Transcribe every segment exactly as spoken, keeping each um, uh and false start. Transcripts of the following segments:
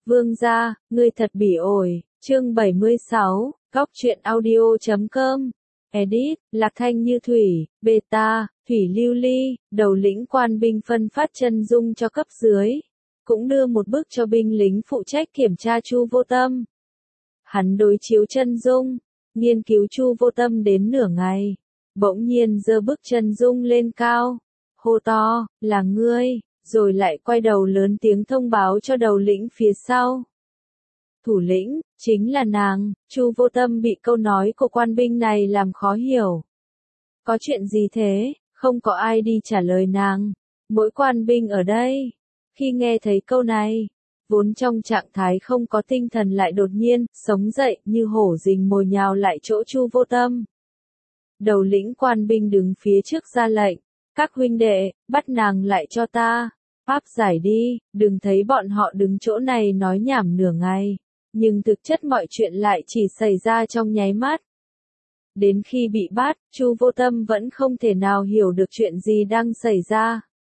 Vương gia, ngươi thật bỉ ổi, chương bảy mươi sáu, góc truyện audio chấm com. Edit, Lạc Thanh Như Thủy, Beta, Thủy Lưu Ly, đầu lĩnh quan binh phân phát chân dung cho cấp dưới. Cũng đưa một bức cho binh lính phụ trách kiểm tra Chu Vô Tâm. Hắn đối chiếu chân dung, nghiên cứu Chu Vô Tâm đến nửa ngày. Bỗng nhiên giơ bức chân dung lên cao. Hô to, là ngươi, rồi lại quay đầu lớn tiếng thông báo cho đầu lĩnh phía sau. Thủ lĩnh, chính là nàng. Chu Vô Tâm bị câu nói của quan binh này làm khó hiểu. Có chuyện gì thế? Không có ai đi trả lời nàng. Mỗi quan binh ở đây, khi nghe thấy câu này, vốn trong trạng thái không có tinh thần lại đột nhiên, sống dậy như hổ rình mồi nhào lại chỗ Chu Vô Tâm. Đầu lĩnh quan binh đứng phía trước ra lệnh, các huynh đệ, bắt nàng lại cho ta, áp giải đi, đừng thấy bọn họ đứng chỗ này nói nhảm nửa ngày, nhưng thực chất mọi chuyện lại chỉ xảy ra trong nháy mắt. Đến khi bị bắt, Chu Vô Tâm vẫn không thể nào hiểu được chuyện gì đang xảy ra.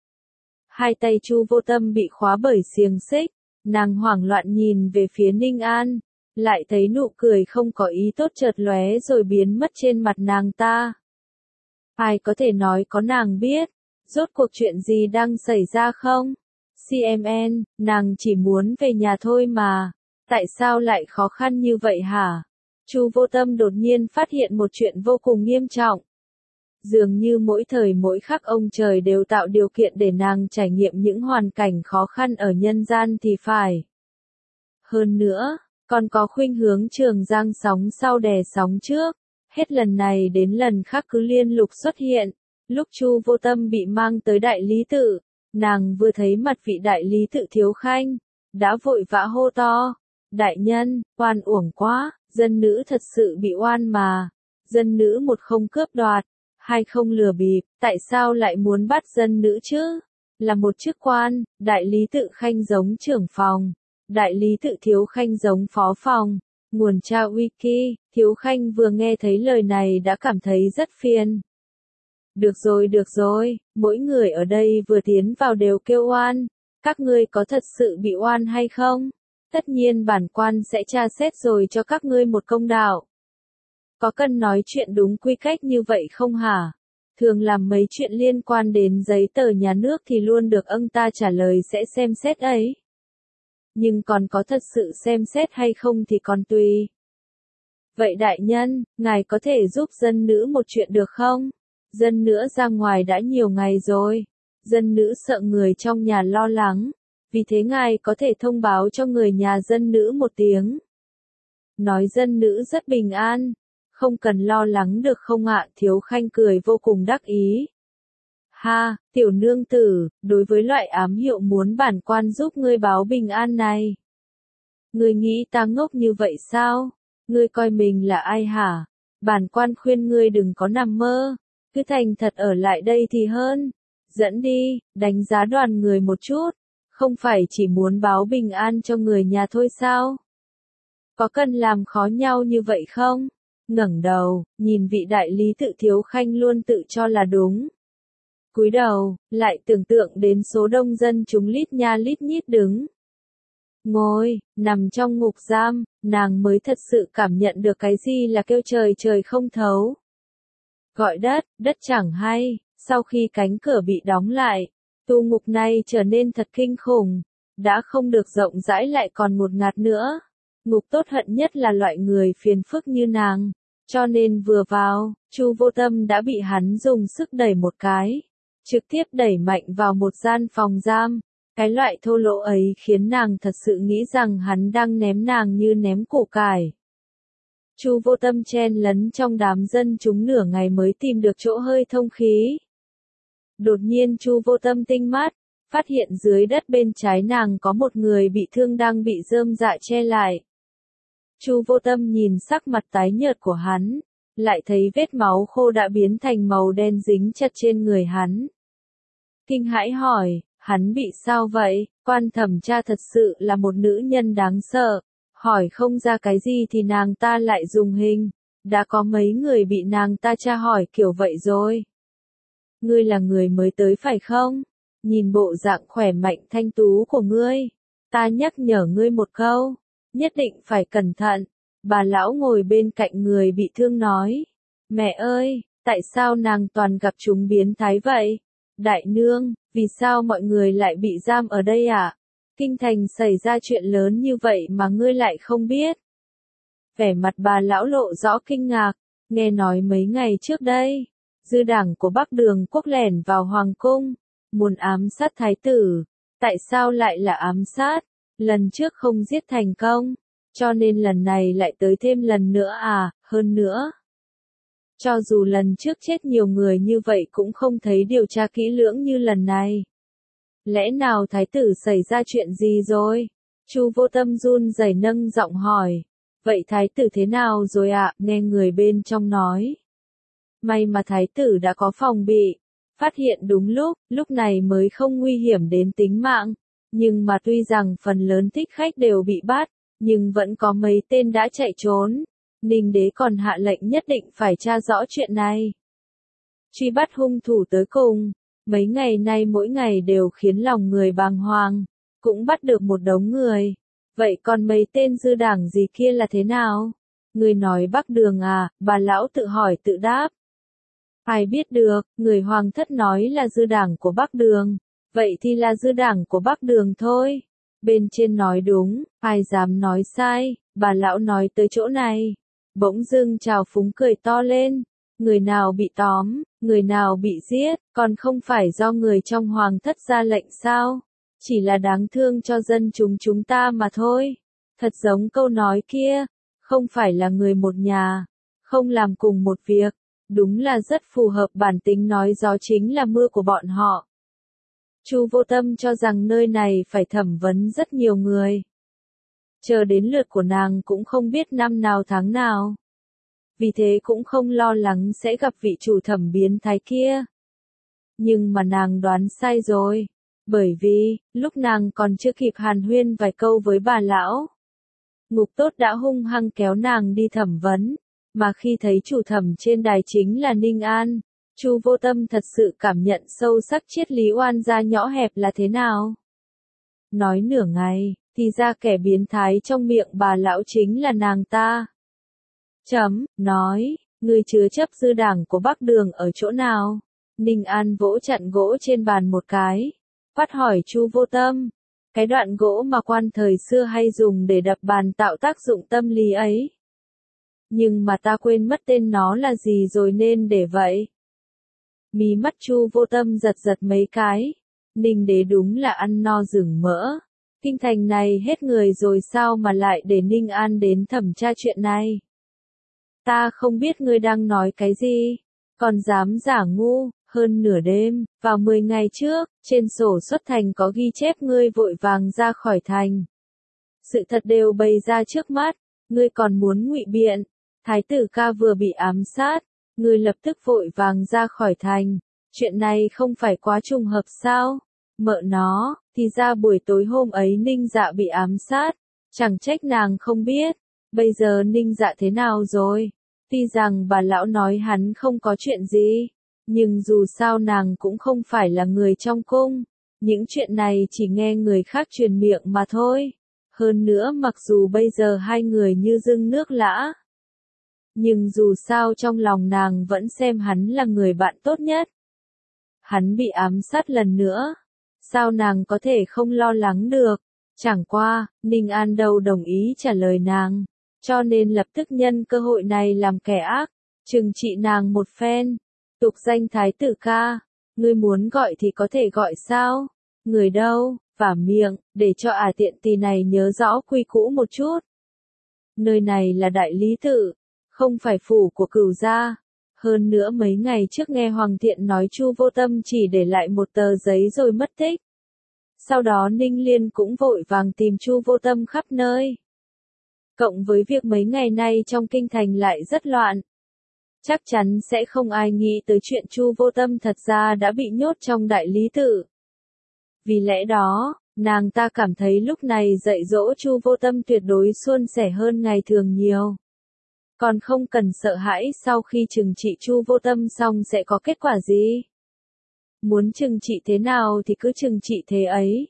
Hai tay Chu Vô Tâm bị khóa bởi xiềng xích, nàng hoảng loạn nhìn về phía Ninh An, lại thấy nụ cười không có ý tốt chợt lóe rồi biến mất trên mặt nàng ta. Ai có thể nói có nàng biết, rốt cuộc chuyện gì đang xảy ra không? xê em en, nàng chỉ muốn về nhà thôi mà, tại sao lại khó khăn như vậy hả? Chu Vô Tâm đột nhiên phát hiện một chuyện vô cùng nghiêm trọng. Dường như mỗi thời mỗi khắc ông trời đều tạo điều kiện để nàng trải nghiệm những hoàn cảnh khó khăn ở nhân gian thì phải. Hơn nữa, còn có khuynh hướng trường giang sóng sau đè sóng trước, hết lần này đến lần khác cứ liên lục xuất hiện. Lúc Chu Vô Tâm bị mang tới đại lý tự, nàng vừa thấy mặt vị đại lý tự Thiếu Khanh, đã vội vã hô to, đại nhân, oan uổng quá, dân nữ thật sự bị oan mà, dân nữ một không cướp đoạt, hai không lừa bịp, tại sao lại muốn bắt dân nữ chứ? Là một chức quan, đại lý tự Khanh giống trưởng phòng, đại lý tự Thiếu Khanh giống phó phòng. Nguồn tra wiki, Thiếu Khanh vừa nghe thấy lời này đã cảm thấy rất phiền. Được rồi được rồi, mỗi người ở đây vừa tiến vào đều kêu oan, các ngươi có thật sự bị oan hay không? Tất nhiên bản quan sẽ tra xét rồi cho các ngươi một công đạo. Có cần nói chuyện đúng quy cách như vậy không hả? Thường làm mấy chuyện liên quan đến giấy tờ nhà nước thì luôn được ông ta trả lời sẽ xem xét ấy. Nhưng còn có thật sự xem xét hay không thì còn tùy. Vậy đại nhân, ngài có thể giúp dân nữ một chuyện được không? Dân nữ ra ngoài đã nhiều ngày rồi. Dân nữ sợ người trong nhà lo lắng. Vì thế ngài có thể thông báo cho người nhà dân nữ một tiếng. Nói dân nữ rất bình an. Không cần lo lắng được không ạ? Thiếu Khanh cười vô cùng đắc ý. Ha, tiểu nương tử, đối với loại ám hiệu muốn bản quan giúp ngươi báo bình an này. Ngươi nghĩ ta ngốc như vậy sao? Ngươi coi mình là ai hả? Bản quan khuyên ngươi đừng có nằm mơ, cứ thành thật ở lại đây thì hơn. Dẫn đi, đánh giá đoàn người một chút, không phải chỉ muốn báo bình an cho người nhà thôi sao? Có cần làm khó nhau như vậy không? Ngẩng đầu, nhìn vị đại lý tự Thiếu Khanh luôn tự cho là đúng. Cúi đầu, lại tưởng tượng đến số đông dân chúng lít nha lít nhít đứng. Ngồi, nằm trong ngục giam, nàng mới thật sự cảm nhận được cái gì là kêu trời trời không thấu. Gọi đất, đất chẳng hay, sau khi cánh cửa bị đóng lại, tu ngục này trở nên thật kinh khủng, đã không được rộng rãi lại còn một ngạt nữa. Ngục tốt hận nhất là loại người phiền phức như nàng, cho nên vừa vào, Chu Vô Tâm đã bị hắn dùng sức đẩy một cái. Trực tiếp đẩy mạnh vào một gian phòng giam, cái loại thô lỗ ấy khiến nàng thật sự nghĩ rằng hắn đang ném nàng như ném củ cải. Chu Vô Tâm chen lấn trong đám dân chúng nửa ngày mới tìm được chỗ hơi thông khí. Đột nhiên Chu Vô Tâm tinh mắt, phát hiện dưới đất bên trái nàng có một người bị thương đang bị rơm rạ che lại. Chu Vô Tâm nhìn sắc mặt tái nhợt của hắn, lại thấy vết máu khô đã biến thành màu đen dính chặt trên người hắn. Kinh hãi hỏi, hắn bị sao vậy? Quan thẩm tra thật sự là một nữ nhân đáng sợ, hỏi không ra cái gì thì nàng ta lại dùng hình, đã có mấy người bị nàng ta tra hỏi kiểu vậy rồi. Ngươi là người mới tới phải không? Nhìn bộ dạng khỏe mạnh thanh tú của ngươi, Ta nhắc nhở ngươi một câu, nhất định phải cẩn thận. Bà lão ngồi bên cạnh người bị thương nói. Mẹ ơi, tại sao nàng toàn gặp chúng biến thái vậy? Đại nương, vì sao mọi người lại bị giam ở đây ạ? À? Kinh thành xảy ra chuyện lớn như vậy mà ngươi lại không biết. Vẻ mặt bà lão lộ rõ kinh ngạc, nghe nói mấy ngày trước đây, dư đảng của Bắc Đường Quốc lẻn vào hoàng cung, muốn ám sát thái tử. Tại sao lại là ám sát? Lần trước không giết thành công, cho nên lần này lại tới thêm lần nữa à, hơn nữa. Cho dù lần trước chết nhiều người như vậy cũng không thấy điều tra kỹ lưỡng như lần này. Lẽ nào thái tử xảy ra chuyện gì rồi? Chu Vô Tâm run rẩy nâng giọng hỏi. Vậy thái tử thế nào rồi ạ? À? Nghe người bên trong nói. May mà thái tử đã có phòng bị, phát hiện đúng lúc, lúc này mới không nguy hiểm đến tính mạng. Nhưng mà tuy rằng phần lớn thích khách đều bị bắt, nhưng vẫn có mấy tên đã chạy trốn. Ninh đế còn hạ lệnh nhất định phải tra rõ chuyện này. Truy bắt hung thủ tới cùng, mấy ngày nay mỗi ngày đều khiến lòng người bàng hoàng, cũng bắt được một đống người. Vậy còn mấy tên dư đảng gì kia là thế nào? Người nói Bắc Đường à, bà lão tự hỏi tự đáp. Ai biết được, người hoàng thất nói là dư đảng của Bắc Đường, vậy thì là dư đảng của Bắc Đường thôi. Bên trên nói đúng, ai dám nói sai, bà lão nói tới chỗ này. Bỗng dưng trào phúng cười to lên, người nào bị tóm, người nào bị giết, còn không phải do người trong hoàng thất ra lệnh sao? Chỉ là đáng thương cho dân chúng chúng ta mà thôi. Thật giống câu nói kia, không phải là người một nhà, không làm cùng một việc, đúng là rất phù hợp bản tính nói gió chính là mưa của bọn họ. Chu Vô Tâm cho rằng nơi này phải thẩm vấn rất nhiều người. Chờ đến lượt của nàng cũng không biết năm nào tháng nào. Vì thế cũng không lo lắng sẽ gặp vị chủ thẩm biến thái kia. Nhưng mà nàng đoán sai rồi. Bởi vì, lúc nàng còn chưa kịp hàn huyên vài câu với bà lão, Ngục Tốt đã hung hăng kéo nàng đi thẩm vấn. Mà khi thấy chủ thẩm trên đài chính là Ninh An, Chu Vô Tâm thật sự cảm nhận sâu sắc triết lý oan gia nhỏ hẹp là thế nào. Nói nửa ngày, thì ra kẻ biến thái trong miệng bà lão chính là nàng ta. Chấm, nói, người chứa chấp dư đảng của Bắc Đường ở chỗ nào? Ninh An vỗ chặn gỗ trên bàn một cái, phát hỏi Chu Vô Tâm. Cái đoạn gỗ mà quan thời xưa hay dùng để đập bàn tạo tác dụng tâm lý ấy. Nhưng mà ta quên mất tên nó là gì rồi nên để vậy. Mí mắt Chu Vô Tâm giật giật mấy cái. Ninh đế đúng là ăn no rừng mỡ. Kinh thành này hết người rồi sao mà lại để Ninh An đến thẩm tra chuyện này. Ta không biết ngươi đang nói cái gì. Còn dám giả ngu, hơn nửa đêm, vào mười ngày trước, trên sổ xuất thành có ghi chép ngươi vội vàng ra khỏi thành. Sự thật đều bày ra trước mắt, ngươi còn muốn ngụy biện. Thái tử ca vừa bị ám sát, ngươi lập tức vội vàng ra khỏi thành. Chuyện này không phải quá trùng hợp sao? Mợ nó, thì ra buổi tối hôm ấy Ninh Dạ bị ám sát. Chẳng trách nàng không biết. Bây giờ Ninh Dạ thế nào rồi? Tuy rằng bà lão nói hắn không có chuyện gì, nhưng dù sao nàng cũng không phải là người trong cung. Những chuyện này chỉ nghe người khác truyền miệng mà thôi. Hơn nữa mặc dù bây giờ hai người như dưng nước lã, nhưng dù sao trong lòng nàng vẫn xem hắn là người bạn tốt nhất. Hắn bị ám sát lần nữa, sao nàng có thể không lo lắng được? Chẳng qua, Ninh An đâu đồng ý trả lời nàng, cho nên lập tức nhân cơ hội này làm kẻ ác, trừng trị nàng một phen. Tục danh thái tử ca, ngươi muốn gọi thì có thể gọi sao? Người đâu, vả miệng, để cho ả tiện tỳ này nhớ rõ quy cũ một chút. Nơi này là đại lý tự, không phải phủ của Cửu gia. Hơn nữa mấy ngày trước nghe Hoàng Thiện nói Chu Vô Tâm chỉ để lại một tờ giấy rồi mất tích. Sau đó Ninh Liên cũng vội vàng tìm Chu Vô Tâm khắp nơi. Cộng với việc mấy ngày nay trong kinh thành lại rất loạn, chắc chắn sẽ không ai nghĩ tới chuyện Chu Vô Tâm thật ra đã bị nhốt trong đại lý tự. Vì lẽ đó, nàng ta cảm thấy lúc này dạy dỗ Chu Vô Tâm tuyệt đối suôn sẻ hơn ngày thường nhiều. Còn không cần sợ hãi sau khi trừng trị Chu Vô Tâm xong sẽ có kết quả gì. Muốn trừng trị thế nào thì cứ trừng trị thế ấy.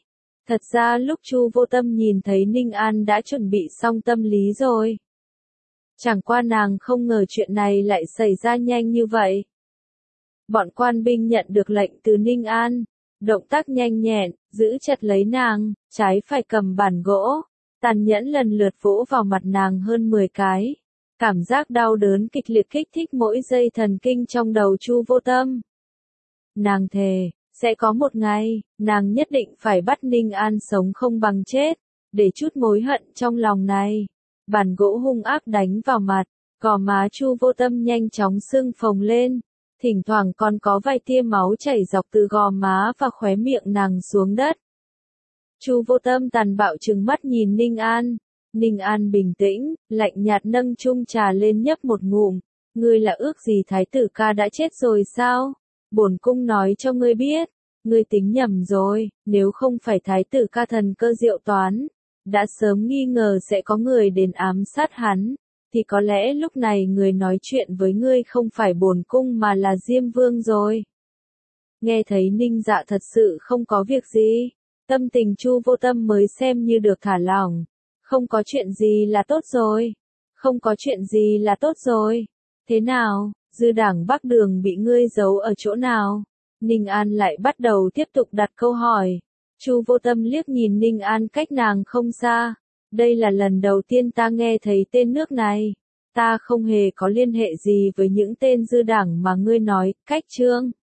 Thật ra lúc Chu Vô Tâm nhìn thấy Ninh An đã chuẩn bị xong tâm lý rồi. Chẳng qua nàng không ngờ chuyện này lại xảy ra nhanh như vậy. Bọn quan binh nhận được lệnh từ Ninh An, động tác nhanh nhẹn, giữ chặt lấy nàng, trái phải cầm bản gỗ, tàn nhẫn lần lượt vỗ vào mặt nàng hơn mười cái. Cảm giác đau đớn kịch liệt kích thích mỗi dây thần kinh trong đầu Chu Vô Tâm. Nàng thề, sẽ có một ngày, nàng nhất định phải bắt Ninh An sống không bằng chết, để chút mối hận trong lòng này. Bản gỗ hung ác đánh vào mặt, gò má Chu Vô Tâm nhanh chóng sưng phồng lên, thỉnh thoảng còn có vài tia máu chảy dọc từ gò má và khóe miệng nàng xuống đất. Chu Vô Tâm tàn bạo trừng mắt nhìn Ninh An. Ninh An bình tĩnh, lạnh nhạt nâng chung trà lên nhấp một ngụm. Ngươi là ước gì thái tử ca đã chết rồi sao? Bổn cung nói cho ngươi biết, ngươi tính nhầm rồi, nếu không phải thái tử ca thần cơ diệu toán, đã sớm nghi ngờ sẽ có người đến ám sát hắn, thì có lẽ lúc này người nói chuyện với ngươi không phải bổn cung mà là Diêm Vương rồi. Nghe thấy Ninh Dạ thật sự không có việc gì, tâm tình Chu Vô Tâm mới xem như được thả lỏng. Không có chuyện gì là tốt rồi. Không có chuyện gì là tốt rồi. Thế nào, dư đảng Bắc Đường bị ngươi giấu ở chỗ nào? Ninh An lại bắt đầu tiếp tục đặt câu hỏi. Chu Vô Tâm liếc nhìn Ninh An cách nàng không xa. Đây là lần đầu tiên ta nghe thấy tên nước này. Ta không hề có liên hệ gì với những tên dư đảng mà ngươi nói, cách trương.